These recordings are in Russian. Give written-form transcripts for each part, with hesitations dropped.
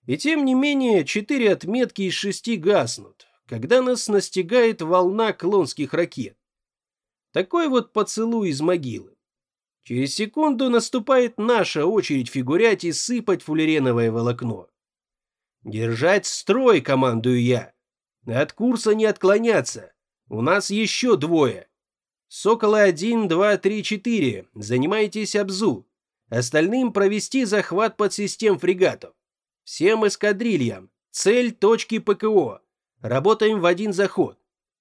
И тем не менее 4 отметки из 6 гаснут, когда нас настигает волна клонских ракет. Такой вот поцелуй из могилы. Через секунду наступает наша очередь фигурять и сыпать фуллереновое волокно. «Держать строй», — командую я. «От курса не отклоняться. У нас еще 2. Соколы 1, 2, 3, 4. Занимайтесь Абзу. Остальным провести захват подсистем фрегатов. Всем эскадрильям. Цель точки ПКО. Работаем в один заход».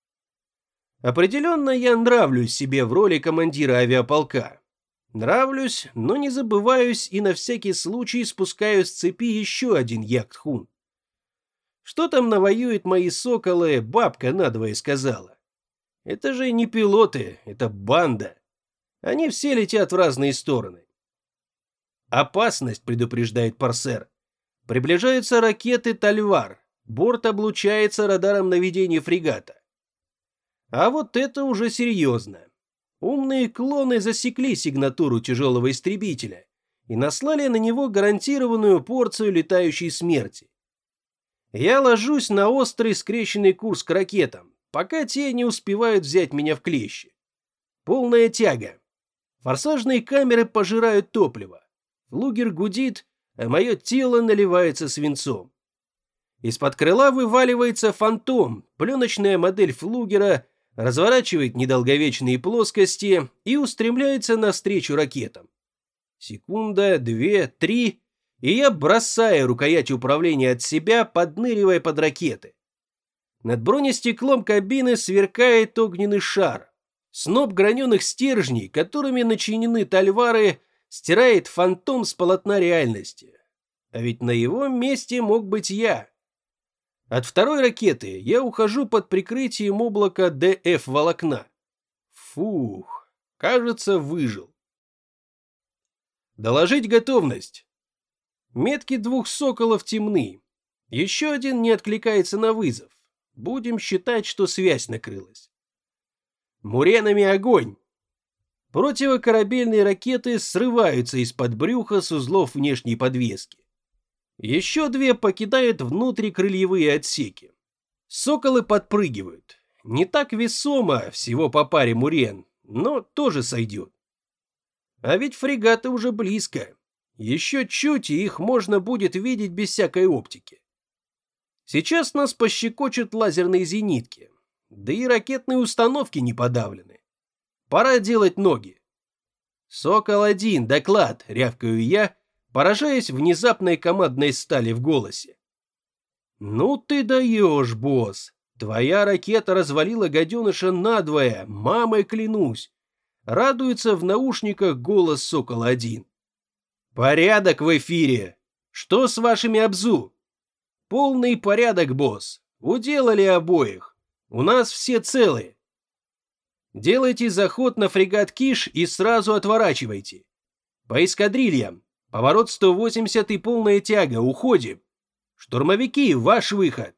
Определенно я нравлюсь себе в роли командира авиаполка. Нравлюсь, но не забываюсь и на всякий случай спускаю с цепи еще один яхт-хун. Что там навоюют мои соколы, бабка надвое сказала. Это же не пилоты, это банда. Они все летят в разные стороны. «Опасность», — предупреждает Парсер. Приближаются ракеты «Тальвар». Борт облучается радаром наведения фрегата. А вот это уже серьезно. Умные клоны засекли сигнатуру тяжелого истребителя и наслали на него гарантированную порцию летающей смерти. Я ложусь на острый скрещенный курс к ракетам, пока те не успевают взять меня в клещи. Полная тяга. Форсажные камеры пожирают топливо. Флугер гудит, а мое тело наливается свинцом. Из-под крыла вываливается фантом, пленочная модель флугера, разворачивает недолговечные плоскости и устремляется навстречу ракетам. Секунда, 2, 3, и я бросаю рукоять управления от себя, подныривая под ракеты. Над бронестеклом кабины сверкает огненный шар. Сноп граненых стержней, которыми начинены тальвары, стирает фантом с полотна реальности. А ведь на его месте мог быть я. От второй ракеты я ухожу под прикрытием облака ДФ-волокна. Фух, кажется, выжил. Доложить готовность. Метки 2 соколов темны. Еще один не откликается на вызов. Будем считать, что связь накрылась. Муренами огонь. Противокорабельные ракеты срываются из-под брюха с узлов внешней подвески. Еще 2 покидают внутрикрыльевые отсеки. Соколы подпрыгивают. Не так весомо, всего по паре мурен, но тоже сойдет. А ведь фрегаты уже близко. Еще чуть, и их можно будет видеть без всякой оптики. Сейчас нас пощекочут лазерные зенитки. Да и ракетные установки не подавлены. Пора делать ноги. «Сокол-1, доклад», — рявкаю я, поражаясь внезапной командной стали в голосе. «Ну ты даешь, босс! Твоя ракета развалила гаденыша надвое, мамой клянусь!» Радуется в наушниках голос Сокола-1. «Порядок в эфире! Что с вашими Абзу?» «Полный порядок, босс! Уделали обоих! У нас все целы!» «Делайте заход на фрегат Киш и сразу отворачивайте! По эскадрильям! Поворот 180 и полная тяга, уходим! Штурмовики, ваш выход!»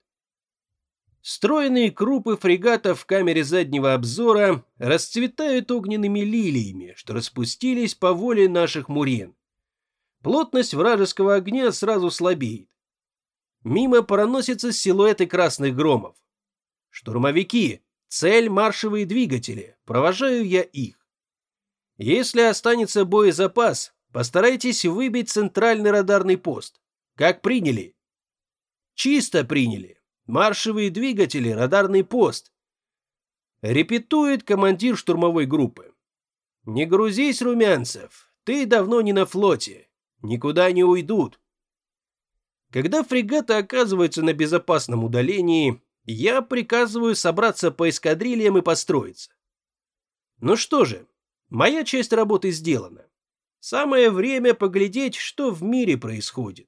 Стройные крупы фрегатов в камере заднего обзора расцветают огненными лилиями, что распустились по воле наших мурен. Плотность вражеского огня сразу слабеет. Мимо проносятся силуэты красных громов. Штурмовики, цель маршевые двигатели, провожаю я их. Если останется боезапас, постарайтесь выбить центральный радарный пост. Как приняли? Чисто приняли. Маршевые двигатели, радарный пост. Репетует командир штурмовой группы. Не грузись, Румянцев, ты давно не на флоте. Никуда не уйдут. Когда фрегаты оказываются на безопасном удалении, я приказываю собраться по эскадрильям и построиться. Ну что же, моя часть работы сделана. Самое время поглядеть, что в мире происходит.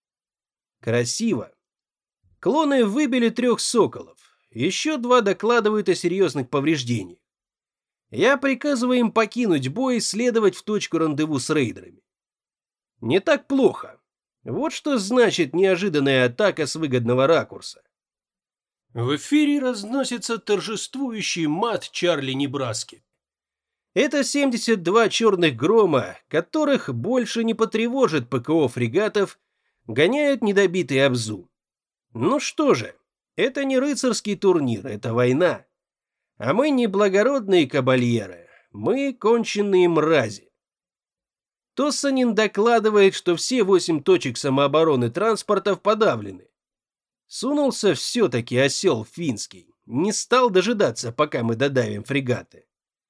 Красиво. Клоны выбили 3 соколов. Еще 2 докладывают о серьезных повреждениях. Я приказываю им покинуть бой и следовать в точку рандеву с рейдерами. Не так плохо. Вот что значит неожиданная атака с выгодного ракурса. В эфире разносится торжествующий мат Чарли Небраски. Это 72 черных грома, которых больше не потревожит ПКО фрегатов, Гоняют недобитый Абзу. Ну что же, это не рыцарский турнир, это война. А мы не благородные кабальеры, мы конченые мрази. Тоссанин докладывает, что все 8 точек самообороны транспортов подавлены. Сунулся все-таки осел финский, не стал дожидаться, пока мы додавим фрегаты.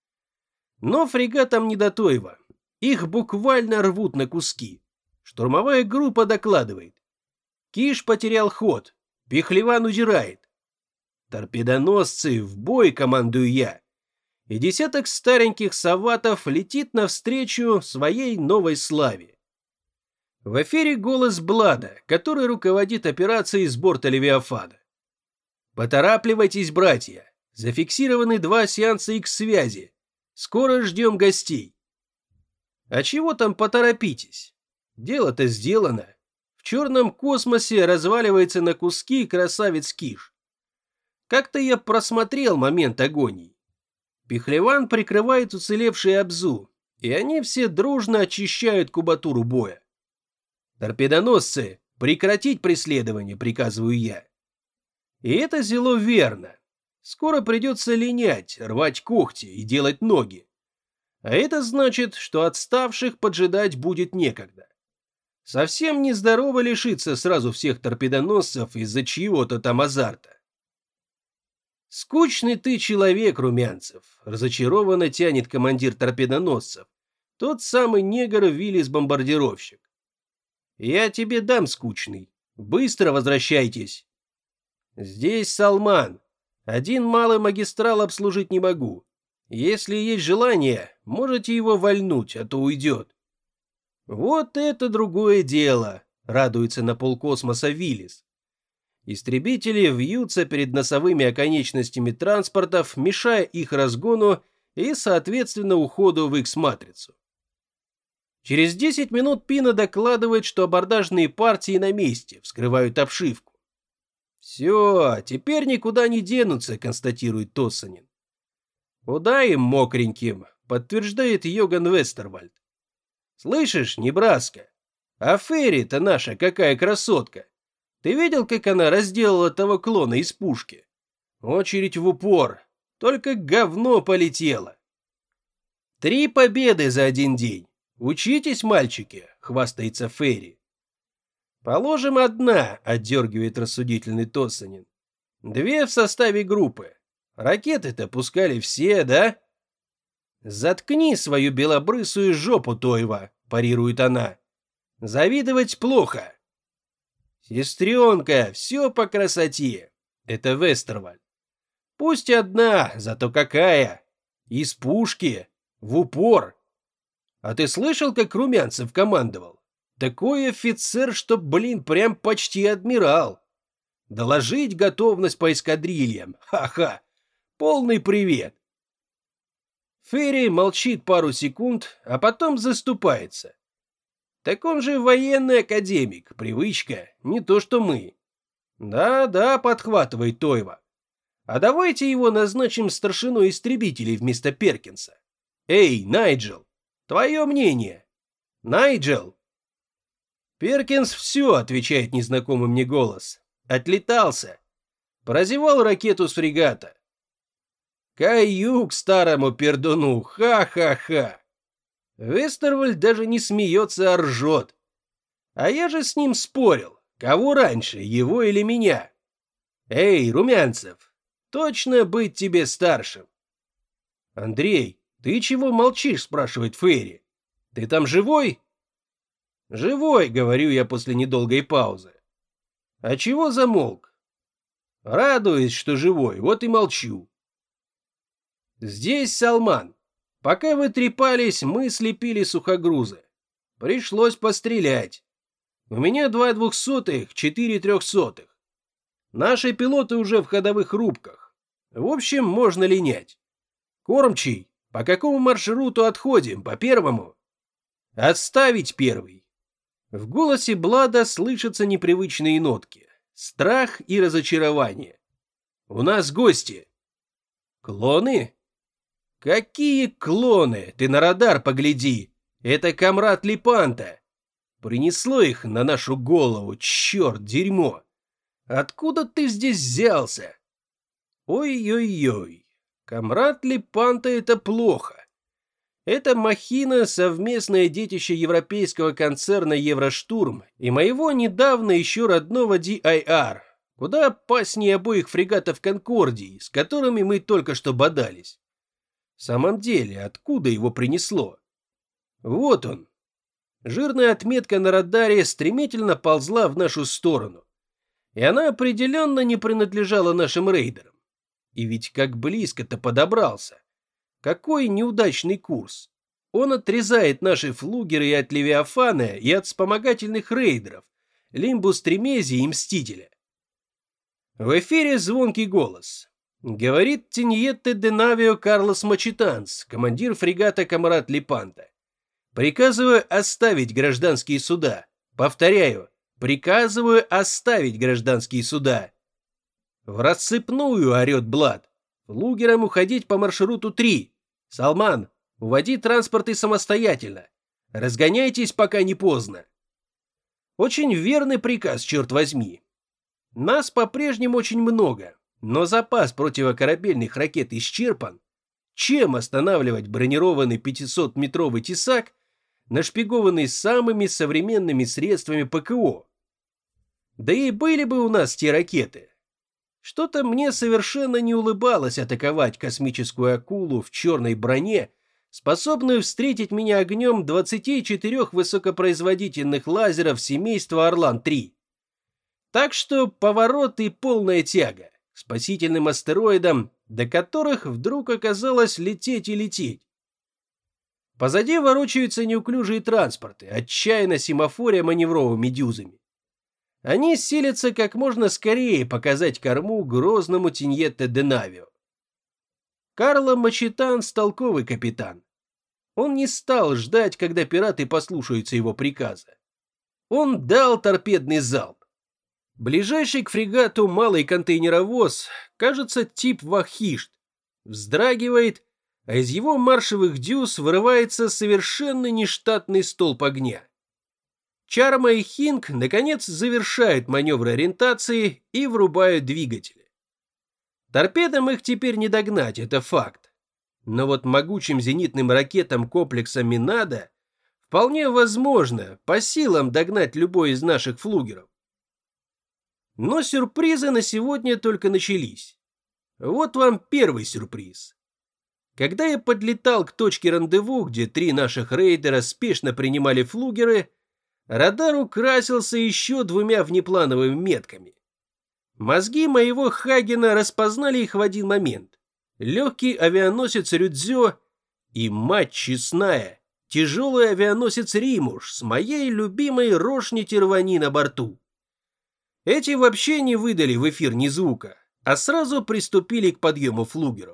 Но фрегатам не до Тойва, их буквально рвут на куски. Штурмовая группа докладывает. Киш потерял ход, Пехлеван удирает. Торпедоносцы, в бой, командую я. И десяток стареньких саватов летит навстречу своей новой славе. В эфире голос Блада, который руководит операцией с борта Левиафана. Поторапливайтесь, братья. Зафиксированы 2 сеанса X-связи. Скоро ждем гостей. А чего там поторопитесь? Дело-то сделано. В черном космосе разваливается на куски красавец Киш. Как-то я просмотрел момент агонии. Пехлеван прикрывает уцелевшие Абзу, и они все дружно очищают кубатуру боя. Торпедоносцы, прекратить преследование, приказываю я. И это зело верно. Скоро придется линять, рвать когти и делать ноги. А это значит, что отставших поджидать будет некогда. Совсем нездорово лишиться сразу всех торпедоносцев из-за чьего-то там азарта. «Скучный ты человек, Румянцев», — разочарованно тянет командир торпедоносцев, тот самый негр Виллис-бомбардировщик. «Я тебе дам скучный. Быстро возвращайтесь». «Здесь Салман. Один малый магистрал обслужить не могу. Если есть желание, можете его вальнуть, а то уйдет». «Вот это другое дело», — радуется на полкосмоса Виллис. Истребители вьются перед носовыми оконечностями транспортов, мешая их разгону и, соответственно, уходу в X-матрицу. Через 10 минут Пина докладывает, что абордажные партии на месте, вскрывают обшивку. «Все, теперь никуда не денутся», — констатирует Тоссанин. «Куда им, мокреньким?» — подтверждает Йоган Вестервальд. «Слышишь, Небраска, а Ферри-то наша какая красотка! Ты видел, как она разделала того клона из пушки? Очередь в упор, только говно полетело. 3 победы за один день. Учитесь, мальчики», — хвастается Ферри. «Положим, 1, — отдергивает рассудительный Тоссанин. 2 в составе группы. Ракеты-то пускали все, да?» «Заткни свою белобрысую жопу, Тойва», — парирует она. «Завидовать плохо». «Сестренка, все по красоте». Это Вестервальд. «Пусть 1, зато какая. Из пушки. В упор. А ты слышал, как Румянцев командовал? Такой офицер, что, прям почти адмирал. Доложить готовность по эскадрильям. Ха-ха. Полный привет». Ферри молчит пару секунд, а потом заступается. «Так он же военный академик, привычка, не то что мы». «Да, — подхватывает Тойва. А давайте его назначим старшиной истребителей вместо Перкинса. Эй, Найджел, твое мнение?» «Найджел!» «Перкинс все, — отвечает незнакомый мне голос. Отлетался. Прозевал ракету с фрегата». «Каюк старому пердуну, ха-ха-ха!» Вестервальд даже не смеется, а ржет. А я же с ним спорил, кого раньше, его или меня. «Эй, Румянцев, точно быть тебе старшим?» «Андрей, ты чего молчишь?» — спрашивает Ферри. «Ты там живой?» «Живой», — говорю я после недолгой паузы. «А чего замолк?» «Радуюсь, что живой, вот и молчу». «Здесь Салман. Пока вы трепались, мы слепили сухогрузы. Пришлось пострелять. У меня 2 200-х, 4 300-х. Наши пилоты уже в ходовых рубках. В общем, можно линять. Кормчий, по какому маршруту отходим? По первому?» «Отставить первый». В голосе Блада слышатся непривычные нотки. Страх и разочарование. «У нас гости». «Клоны?» «Какие клоны? Ты на радар погляди. Это комрад Липанта. Принесло их на нашу голову, черт, дерьмо. Откуда ты здесь взялся? Ой-ой-ой, комрад Липанта — это плохо. Это махина — совместное детище европейского концерна Евроштурм и моего недавно еще родного DIR, куда опаснее обоих фрегатов Конкордии, с которыми мы только что бодались. В самом деле, откуда его принесло? Вот он. Жирная отметка на радаре стремительно ползла в нашу сторону, и она определенно не принадлежала нашим рейдерам. И ведь как близко-то подобрался. Какой неудачный курс. Он отрезает наши флугеры и от Левиафана, и от вспомогательных рейдеров, Лимбус Тремези и Мстителя. В эфире звонкий голос. Говорит Тиньетте де Навио Карлос Мачитанс, командир фрегата Камарат Липанта. Приказываю оставить гражданские суда. Повторяю, приказываю оставить гражданские суда. В рассыпную, орет Блад. Флугерам уходить по маршруту 3. Салман, уводи транспорты самостоятельно. Разгоняйтесь, пока не поздно. Очень верный приказ, черт возьми. Нас по-прежнему очень много, но запас противокорабельных ракет исчерпан. Чем останавливать бронированный 500-метровый тесак, нашпигованный самыми современными средствами ПКО? Да и были бы у нас те ракеты. Что-то мне совершенно не улыбалось атаковать космическую акулу в черной броне, способную встретить меня огнем 24 высокопроизводительных лазеров семейства Орлан-3. Так что поворот и полная тяга к спасительным астероидам, до которых вдруг оказалось лететь и лететь. Позади ворочаются неуклюжие транспорты, отчаянно семафоря маневровыми дюзами. Они силятся как можно скорее показать корму грозному Тиньетте де Навио. Карло Мачитанс — толковый капитан. Он не стал ждать, когда пираты послушаются его приказа. Он дал торпедный залп. Ближайший к фрегату малый контейнеровоз, кажется, тип Вахишт, вздрагивает, а из его маршевых дюз вырывается совершенно нештатный столб огня. Чарма и Хинг, наконец, завершают маневр ориентации и врубают двигатели. Торпедам их теперь не догнать, это факт. Но вот могучим зенитным ракетам комплекса Минада вполне возможно по силам догнать любой из наших флугеров. Но сюрпризы на сегодня только начались. Вот вам первый сюрприз. Когда я подлетал к точке рандеву, где 3 наших рейдера спешно принимали флугеры, радар украсился еще 2 внеплановыми метками. Мозги моего Хагена распознали их в один момент. Легкий авианосец Рюдзё и, мать честная, тяжелый авианосец Римуш с моей любимой Рошни Тервани на борту. Эти вообще не выдали в эфир ни звука, а сразу приступили к подъему флугеров.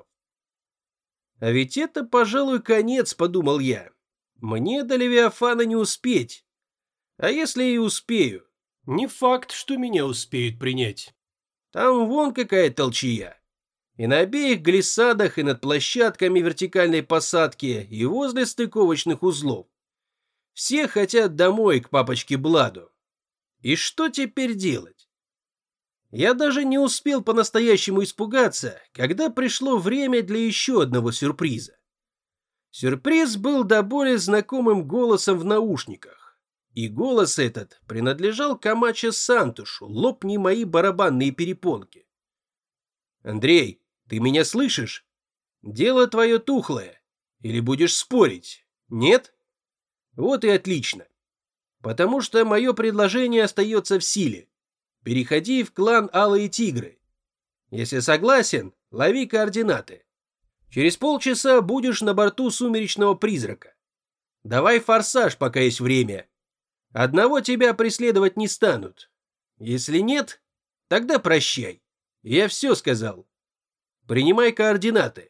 А ведь это, пожалуй, конец, подумал я. Мне до Левиафана не успеть. А если и успею, не факт, что меня успеют принять. Там вон какая толчья. И на обеих глиссадах, и над площадками вертикальной посадки, и возле стыковочных узлов. Все хотят домой к папочке Бладу. И что теперь делать? Я даже не успел по-настоящему испугаться, когда пришло время для еще одного сюрприза. Сюрприз был до боли знакомым голосом в наушниках. И голос этот принадлежал Камачо Сантушу, лопни мои барабанные перепонки. «Андрей, ты меня слышишь? Дело твое тухлое. Или будешь спорить? Нет? Вот и отлично. Потому что мое предложение остается в силе. Переходи в клан Алые Тигры. Если согласен, лови координаты. Через полчаса будешь на борту Сумеречного Призрака. Давай форсаж, пока есть время. Одного тебя преследовать не станут. Если нет, тогда прощай. Я все сказал. Принимай координаты».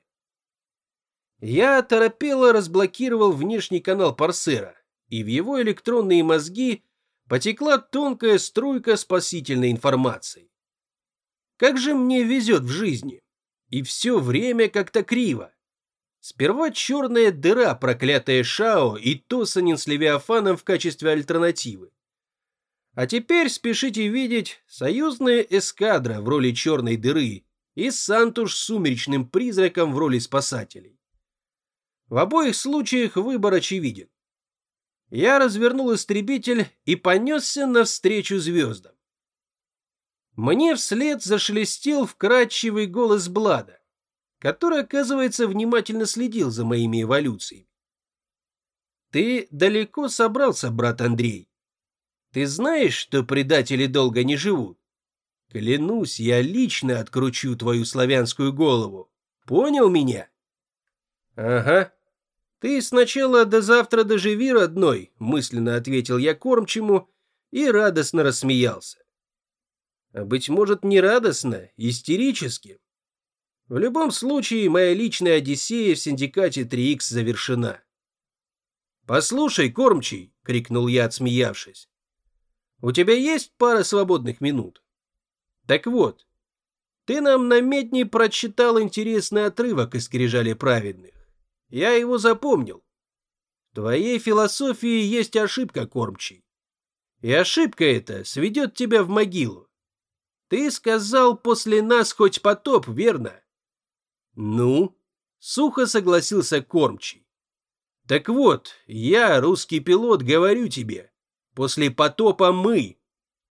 Я оторопело разблокировал внешний канал Парсера, и в его электронные мозги потекла тонкая струйка спасительной информации. Как же мне везет в жизни. И все время как-то криво. Сперва черная дыра, проклятая Шао и Тосанин с Левиафаном в качестве альтернативы. А теперь спешите видеть союзная эскадра в роли черной дыры и Сантуш с сумеречным призраком в роли спасателей. В обоих случаях выбор очевиден. Я развернул истребитель и понесся навстречу звездам. Мне вслед зашелестел вкрадчивый голос Блада, который, оказывается, внимательно следил за моими эволюциями. «Ты далеко собрался, брат Андрей? Ты знаешь, что предатели долго не живут? Клянусь, я лично откручу твою славянскую голову. Понял меня?» «Ага. Ты сначала до завтра доживи, родной», — мысленно ответил я кормчему и радостно рассмеялся. А быть может, не радостно, истерически. В любом случае, моя личная одиссея в синдикате 3Х завершена. «Послушай, кормчий», — крикнул я, отсмеявшись, — «у тебя есть пара свободных минут? Так вот, ты нам на медне прочитал интересный отрывок из «Скрижали праведных». Я его запомнил. В твоей философии есть ошибка, кормчий. И ошибка эта сведет тебя в могилу. Ты сказал, после нас хоть потоп, верно? Ну, сухо согласился кормчий. Так вот, я, русский пилот, говорю тебе, после потопа мы.